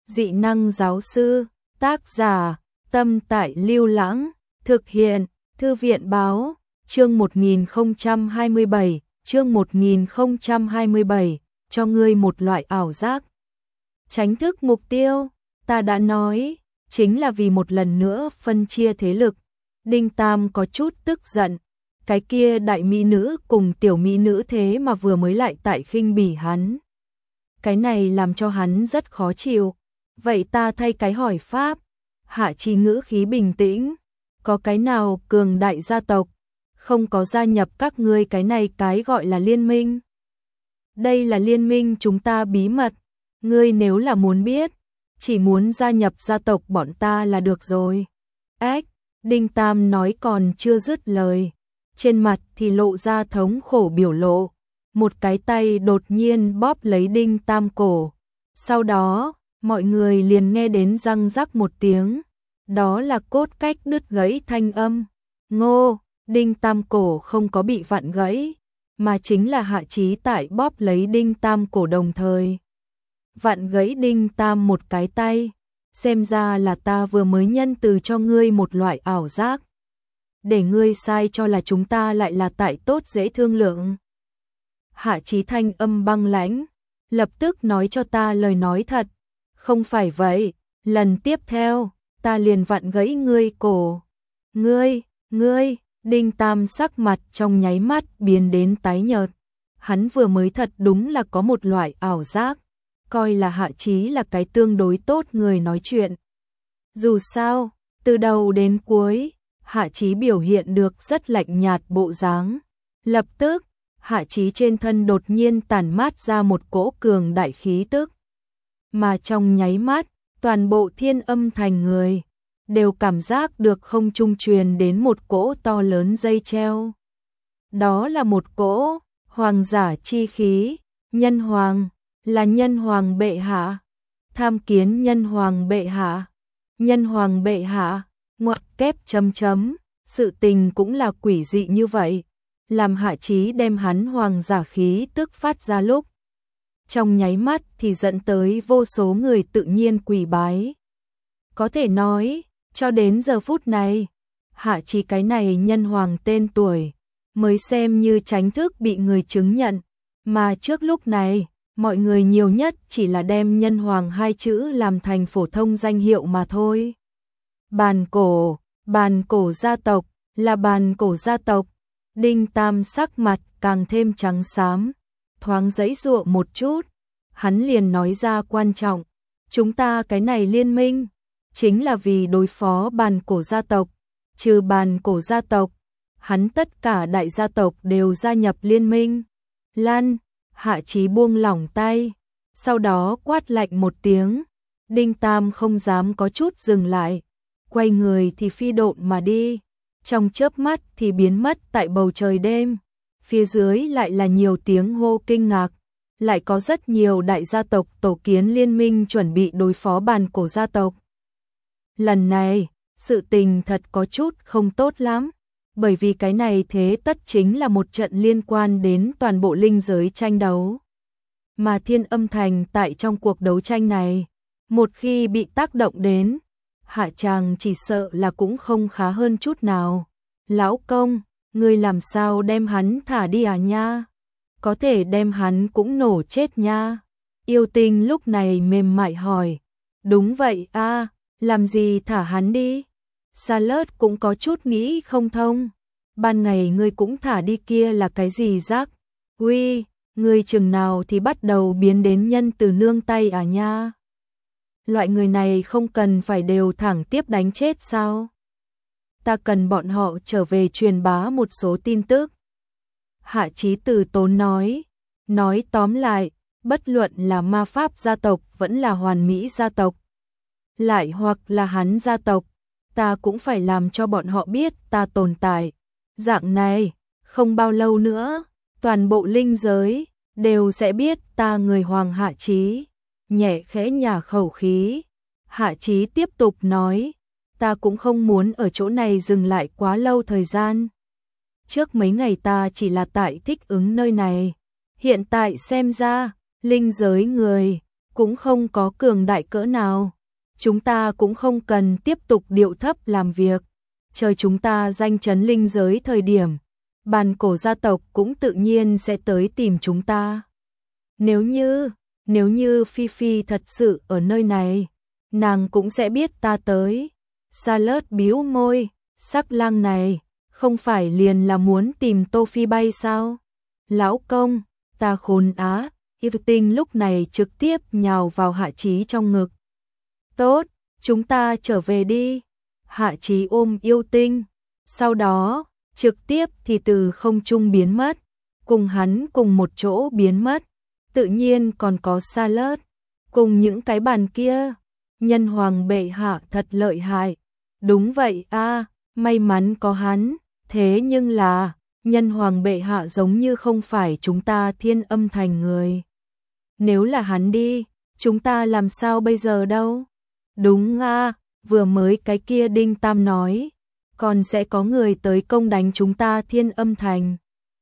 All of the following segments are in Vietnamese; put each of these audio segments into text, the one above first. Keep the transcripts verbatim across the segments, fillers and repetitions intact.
Dị năng giáo sư, tác giả, Tâm Tại Lưu Lãng, thực hiện, Thư viện báo, chương một nghìn không trăm hai mươi bảy, chương một nghìn không trăm hai mươi bảy, cho ngươi một loại ảo giác. Tránh thức mục tiêu, ta đã nói, chính là vì một lần nữa phân chia thế lực. Đinh Tam có chút tức giận, cái kia đại mỹ nữ cùng tiểu mỹ nữ thế mà vừa mới lại tại khinh bỉ hắn. Cái này làm cho hắn rất khó chịu. Vậy ta thay cái hỏi pháp. Hạ Chí ngữ khí bình tĩnh. Có cái nào cường đại gia tộc không có gia nhập các ngươi cái này cái gọi là liên minh? Đây là liên minh chúng ta bí mật. Ngươi nếu là muốn biết, chỉ muốn gia nhập gia tộc bọn ta là được rồi. Ếch, Đinh Tam nói còn chưa dứt lời. Trên mặt thì lộ ra thống khổ biểu lộ. Một cái tay đột nhiên bóp lấy Đinh Tam cổ. Sau đó, mọi người liền nghe đến răng rắc một tiếng. Đó là cốt cách đứt gãy thanh âm. Ngô, Đinh Tam cổ không có bị vặn gãy, mà chính là Hạ Chí tại bóp lấy Đinh Tam cổ đồng thời. Vặn gãy Đinh Tam một cái tay. Xem ra là ta vừa mới nhân từ cho ngươi một loại ảo giác. Để ngươi sai cho là chúng ta lại là tại tốt dễ thương lượng. Hạ Chí thanh âm băng lãnh, lập tức nói cho ta lời nói thật. Không phải vậy, lần tiếp theo, ta liền vặn gãy ngươi cổ. Ngươi, ngươi, Đinh Tam sắc mặt trong nháy mắt biến đến tái nhợt. Hắn vừa mới thật đúng là có một loại ảo giác, coi là Hạ Chí là cái tương đối tốt người nói chuyện. Dù sao, từ đầu đến cuối, Hạ Chí biểu hiện được rất lạnh nhạt bộ dáng. Lập tức, Hạ Chí trên thân đột nhiên tản mát ra một cỗ cường đại khí tức. Mà trong nháy mắt, toàn bộ Thiên Âm Thành người đều cảm giác được không trung truyền đến một cỗ to lớn dây treo. Đó là một cỗ hoàng giả chi khí, nhân hoàng, là nhân hoàng bệ hạ. Tham kiến nhân hoàng bệ hạ. Nhân hoàng bệ hạ, ngoặc kép chấm chấm, sự tình cũng là quỷ dị như vậy. Làm Hạ Chí đem hắn hoàng giả khí tức phát ra lúc. Trong nháy mắt thì dẫn tới vô số người tự nhiên quỳ bái. Có thể nói, cho đến giờ phút này, Hạ Chí cái này nhân hoàng tên tuổi, mới xem như chính thức bị người chứng nhận. Mà trước lúc này, mọi người nhiều nhất chỉ là đem nhân hoàng hai chữ làm thành phổ thông danh hiệu mà thôi. Bàn cổ, bàn cổ gia tộc, là bàn cổ gia tộc. Đinh Tam sắc mặt càng thêm trắng xám, thoáng giãy giụa một chút, hắn liền nói ra quan trọng, chúng ta cái này liên minh, chính là vì đối phó bàn cổ gia tộc, trừ bàn cổ gia tộc, hắn tất cả đại gia tộc đều gia nhập liên minh. Lan, Hạ Chí buông lỏng tay, sau đó quát lạnh một tiếng, Đinh Tam không dám có chút dừng lại, quay người thì phi độn mà đi. Trong chớp mắt thì biến mất tại bầu trời đêm, phía dưới lại là nhiều tiếng hô kinh ngạc, lại có rất nhiều đại gia tộc tổ kiến liên minh chuẩn bị đối phó bàn cổ gia tộc. Lần này, sự tình thật có chút không tốt lắm, bởi vì cái này thế tất chính là một trận liên quan đến toàn bộ linh giới tranh đấu. Mà Thiên Âm Thành tại trong cuộc đấu tranh này, một khi bị tác động đến, hạ chàng chỉ sợ là cũng không khá hơn chút nào. Lão công, ngươi làm sao đem hắn thả đi à nha? Có thể đem hắn cũng nổ chết nha. Yêu Tinh lúc này mềm mại hỏi. Đúng vậy a, làm gì thả hắn đi? Sa Lớt cũng có chút nghĩ không thông. Ban ngày ngươi cũng thả đi kia là cái gì rác? Uy, ngươi chừng nào thì bắt đầu biến đến nhân từ nương tay à nha? Loại người này không cần phải đều thẳng tiếp đánh chết sao? Ta cần bọn họ trở về truyền bá một số tin tức. Hạ Chí từ tốn nói, nói tóm lại, bất luận là ma pháp gia tộc vẫn là hoàn mỹ gia tộc, lại hoặc là hắn gia tộc, ta cũng phải làm cho bọn họ biết ta tồn tại. Dạng này, không bao lâu nữa, toàn bộ linh giới đều sẽ biết ta người hoàng Hạ Chí. Nhẹ khẽ nhả khẩu khí, Hạ Chí tiếp tục nói, ta cũng không muốn ở chỗ này dừng lại quá lâu thời gian. Trước mấy ngày ta chỉ là tại thích ứng nơi này, hiện tại xem ra, linh giới người cũng không có cường đại cỡ nào. Chúng ta cũng không cần tiếp tục điệu thấp làm việc. Chờ chúng ta danh chấn linh giới thời điểm, bàn cổ gia tộc cũng tự nhiên sẽ tới tìm chúng ta. Nếu như, nếu như Phi Phi thật sự ở nơi này, nàng cũng sẽ biết ta tới. Charlotte bĩu môi, Sắc Lang này, không phải liền là muốn tìm Tô Phi bay sao? Lão công, ta khốn á, Yêu Tinh lúc này trực tiếp nhào vào Hạ Chí trong ngực. Tốt, chúng ta trở về đi. Hạ Chí ôm Yêu Tinh, sau đó, trực tiếp thì từ không trung biến mất, cùng hắn cùng một chỗ biến mất. Tự nhiên còn có Charlotte, cùng những cái bàn kia. Nhân hoàng bệ hạ thật lợi hại. Đúng vậy a, may mắn có hắn, thế nhưng là, nhân hoàng bệ hạ giống như không phải chúng ta Thiên Âm Thành người. Nếu là hắn đi, chúng ta làm sao bây giờ đâu? Đúng a, vừa mới cái kia Đinh Tam nói, còn sẽ có người tới công đánh chúng ta Thiên Âm Thành.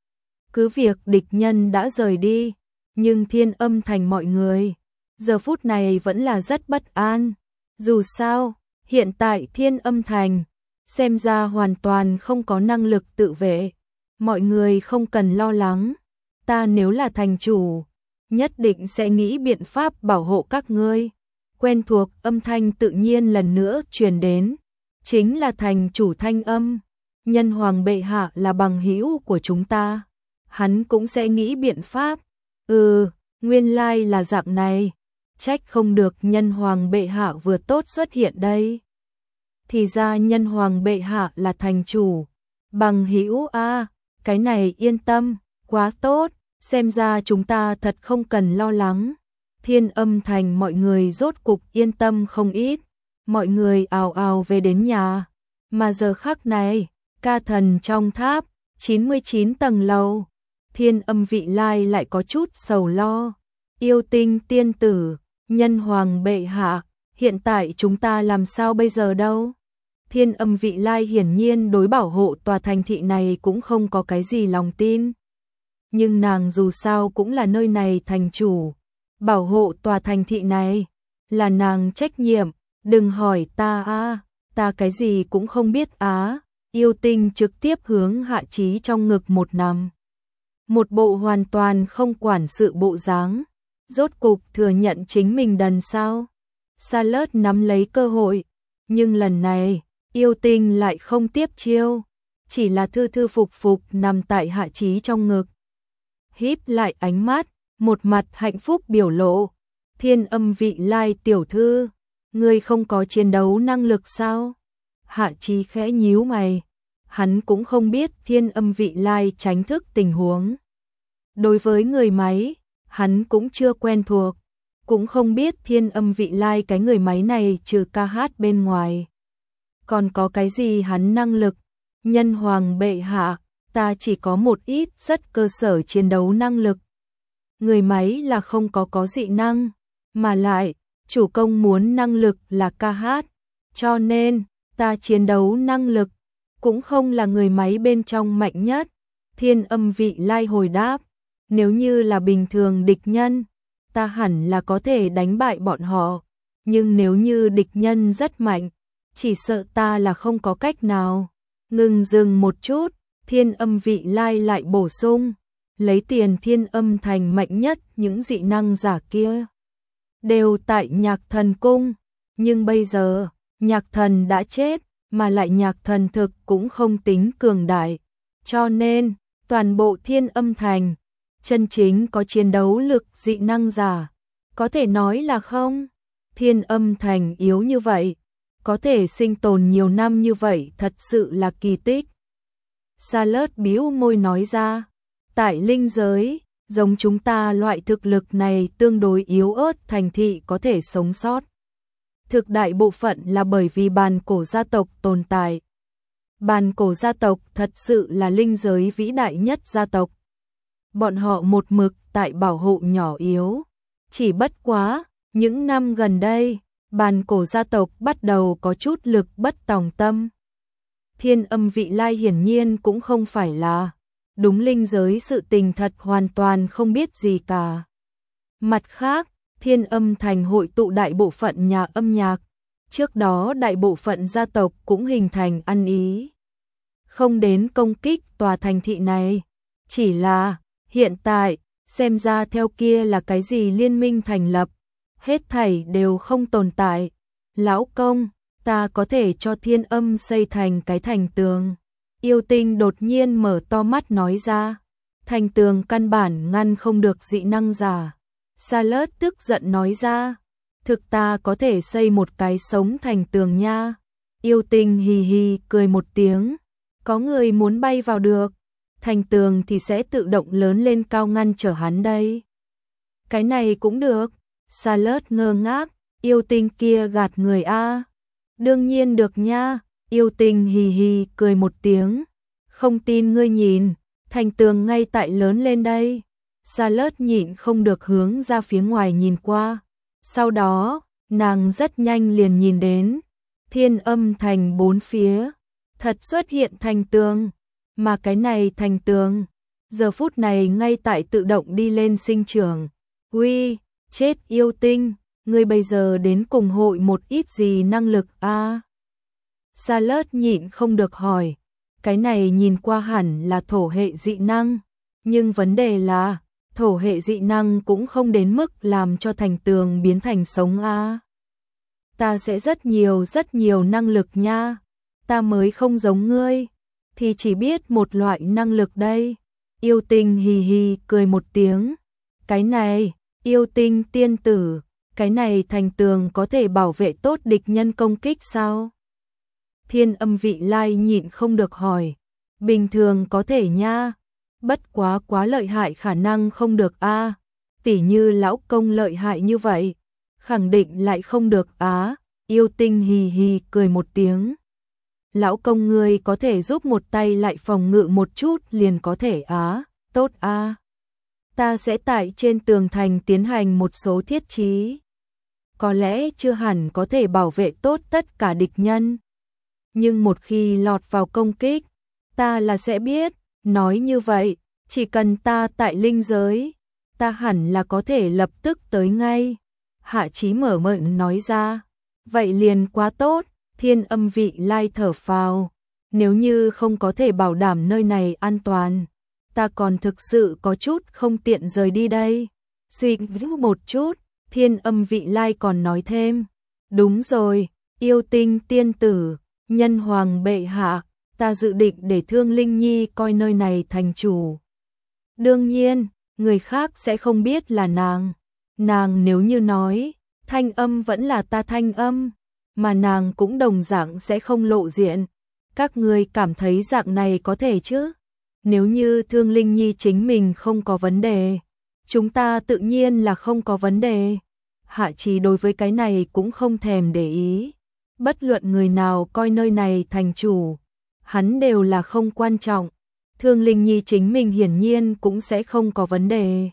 Cứ việc địch nhân đã rời đi, nhưng Thiên Âm Thành mọi người, giờ phút này vẫn là rất bất an. Dù sao, hiện tại Thiên Âm Thành, xem ra hoàn toàn không có năng lực tự vệ. Mọi người không cần lo lắng, ta nếu là thành chủ, nhất định sẽ nghĩ biện pháp bảo hộ các ngươi. Quen thuộc âm thanh tự nhiên lần nữa truyền đến, chính là thành chủ thanh âm. Nhân hoàng bệ hạ là bằng hữu của chúng ta, hắn cũng sẽ nghĩ biện pháp. Ừ, nguyên lai là dạng này, trách không được nhân hoàng bệ hạ vừa tốt xuất hiện đây. Thì ra nhân hoàng bệ hạ là thành chủ, bằng hữu a, cái này yên tâm, quá tốt, xem ra chúng ta thật không cần lo lắng. Thiên Âm Thành mọi người rốt cục yên tâm không ít, mọi người ào ào về đến nhà, mà giờ khắc này, ca thần trong tháp, chín mươi chín tầng lầu, Thiên Âm Vị Lai lại có chút sầu lo. Yêu Tinh tiên tử, nhân hoàng bệ hạ, hiện tại chúng ta làm sao bây giờ đâu? Thiên Âm Vị Lai hiển nhiên đối bảo hộ tòa thành thị này cũng không có cái gì lòng tin. Nhưng nàng dù sao cũng là nơi này thành chủ, bảo hộ tòa thành thị này là nàng trách nhiệm, đừng hỏi ta a, ta cái gì cũng không biết á. Yêu Tinh trực tiếp hướng Hạ Chí trong ngực một nằm. Một bộ hoàn toàn không quản sự bộ dáng, rốt cục thừa nhận chính mình đần sao. Charlotte nắm lấy cơ hội, nhưng lần này, Yêu Tinh lại không tiếp chiêu, chỉ là thư thư phục phục nằm tại Hạ Chí trong ngực. Híp lại ánh mắt, một mặt hạnh phúc biểu lộ. Thiên Âm Vị Lai tiểu thư, ngươi không có chiến đấu năng lực sao? Hạ Chí khẽ nhíu mày, hắn cũng không biết Thiên Âm Vị Lai tránh thức tình huống. Đối với người máy, hắn cũng chưa quen thuộc, cũng không biết Thiên Âm Vị Lai cái người máy này trừ ca hát bên ngoài. Còn có cái gì hắn năng lực? Nhân hoàng bệ hạ, ta chỉ có một ít rất cơ sở chiến đấu năng lực. Người máy là không có có dị năng, mà lại, chủ công muốn năng lực là ca hát, cho nên, ta chiến đấu năng lực, cũng không là người máy bên trong mạnh nhất. Thiên Âm Vị Lai hồi đáp, nếu như là bình thường địch nhân, ta hẳn là có thể đánh bại bọn họ, nhưng nếu như địch nhân rất mạnh, chỉ sợ ta là không có cách nào. Ngừng dừng một chút, Thiên Âm Vị Lai lại bổ sung, lấy tiền Thiên Âm Thành mạnh nhất những dị năng giả kia đều tại Nhạc Thần Cung, nhưng bây giờ, Nhạc Thần đã chết, mà lại Nhạc Thần thực cũng không tính cường đại, cho nên, toàn bộ Thiên Âm Thành, chân chính có chiến đấu lực dị năng giả, có thể nói là không. Thiên Âm Thành yếu như vậy, có thể sinh tồn nhiều năm như vậy thật sự là kỳ tích. Charlotte bĩu môi nói ra, tại linh giới, giống chúng ta loại thực lực này tương đối yếu ớt thành thị có thể sống sót. Thực đại bộ phận là bởi vì bàn cổ gia tộc tồn tại. Bàn cổ gia tộc thật sự là linh giới vĩ đại nhất gia tộc. Bọn họ một mực tại bảo hộ nhỏ yếu. Chỉ bất quá, những năm gần đây, bàn cổ gia tộc bắt đầu có chút lực bất tòng tâm. Thiên Âm Vị Lai hiển nhiên cũng không phải là đúng linh giới sự tình thật hoàn toàn không biết gì cả. Mặt khác, Thiên Âm Thành hội tụ đại bộ phận nhà âm nhạc, trước đó đại bộ phận gia tộc cũng hình thành ăn ý. Không đến công kích tòa thành thị này, chỉ là, hiện tại, xem ra theo kia là cái gì liên minh thành lập, hết thảy đều không tồn tại. Lão công, ta có thể cho Thiên Âm xây thành cái thành tường. Yêu Tinh đột nhiên mở to mắt nói ra, thành tường căn bản ngăn không được dị năng giả. Salad tức giận nói ra, thực ta có thể xây một cái sống thành tường nha. Yêu Tinh hì hì cười một tiếng, có người muốn bay vào được, thành tường thì sẽ tự động lớn lên cao ngăn trở hắn đây. Cái này cũng được. Salad ngơ ngác, Yêu Tinh kia gạt người a. Đương nhiên được nha. Yêu Tinh hì hì cười một tiếng, không tin ngươi nhìn, thành tường ngay tại lớn lên đây. Salad nhịn không được hướng ra phía ngoài nhìn qua. Sau đó, nàng rất nhanh liền nhìn đến Thiên Âm Thành bốn phía, thật xuất hiện thành tường, mà cái này thành tường, giờ phút này ngay tại tự động đi lên sinh trưởng. Uy, chết Yêu Tinh, ngươi bây giờ đến cùng hội một ít gì năng lực a? À? Salad nhịn không được hỏi, cái này nhìn qua hẳn là thổ hệ dị năng, nhưng vấn đề là, thổ hệ dị năng cũng không đến mức làm cho thành tường biến thành sống a. À? Ta sẽ rất nhiều rất nhiều năng lực nha, ta mới không giống ngươi, thì chỉ biết một loại năng lực đây. Yêu Tinh hì hì cười một tiếng, cái này, Yêu Tinh tiên tử, cái này thành tường có thể bảo vệ tốt địch nhân công kích sao? Thiên Âm Vị Lai nhịn không được hỏi, bình thường có thể nha, bất quá quá lợi hại khả năng không được a. À. Tỉ như lão công lợi hại như vậy, khẳng định lại không được á. Yêu Tinh hì hì cười một tiếng, lão công ngươi có thể giúp một tay lại phòng ngự một chút liền có thể á. Tốt a. À. Ta sẽ tại trên tường thành tiến hành một số thiết trí, có lẽ chưa hẳn có thể bảo vệ tốt tất cả địch nhân, nhưng một khi lọt vào công kích, ta là sẽ biết. Nói như vậy, chỉ cần ta tại linh giới, ta hẳn là có thể lập tức tới ngay. Hạ Chí mở miệng nói ra, vậy liền quá tốt. Thiên Âm Vị Lai thở phào, nếu như không có thể bảo đảm nơi này an toàn, ta còn thực sự có chút không tiện rời đi đây. Suy nghĩ một chút, Thiên Âm Vị Lai còn nói thêm, đúng rồi, Yêu Tinh tiên tử, nhân hoàng bệ hạ, ta dự định để Thương Linh Nhi coi nơi này thành chủ. Đương nhiên, người khác sẽ không biết là nàng. Nàng nếu như nói, thanh âm vẫn là ta thanh âm, mà nàng cũng đồng dạng sẽ không lộ diện. Các người cảm thấy dạng này có thể chứ? Nếu như Thương Linh Nhi chính mình không có vấn đề, chúng ta tự nhiên là không có vấn đề. Hạ Chí đối với cái này cũng không thèm để ý. Bất luận người nào coi nơi này thành chủ, hắn đều là không quan trọng. Thương Linh Nhi chính mình hiển nhiên cũng sẽ không có vấn đề.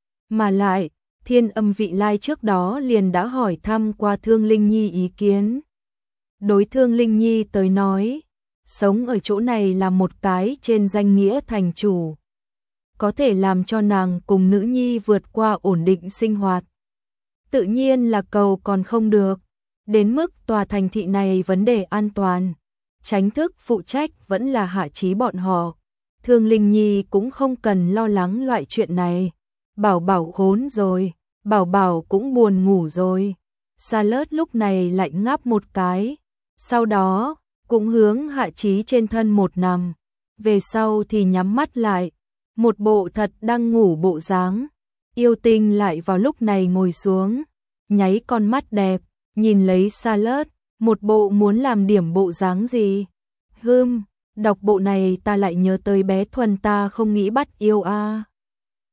Mà lại, Thiên Âm Vị Lai trước đó liền đã hỏi thăm qua Thương Linh Nhi ý kiến. Đối Thương Linh Nhi tới nói, sống ở chỗ này là một cái trên danh nghĩa thành chủ, có thể làm cho nàng cùng nữ nhi vượt qua ổn định sinh hoạt. Tự nhiên là cầu còn không được, đến mức tòa thành thị này vấn đề an toàn, chính thức phụ trách vẫn là Hạ Chí bọn họ. Thương Linh Nhi cũng không cần lo lắng loại chuyện này. Bảo Bảo khốn rồi, Bảo Bảo cũng buồn ngủ rồi. Salad lúc này lại ngáp một cái, sau đó cũng hướng Hạ Chí trên thân một nằm, về sau thì nhắm mắt lại, một bộ thật đang ngủ bộ dáng. Yêu Tinh lại vào lúc này ngồi xuống, nháy con mắt đẹp, nhìn lấy Salad, một bộ muốn làm điểm bộ dáng gì. Hừm, đọc bộ này ta lại nhớ tới bé Thuần ta không nghĩ bắt yêu a. À.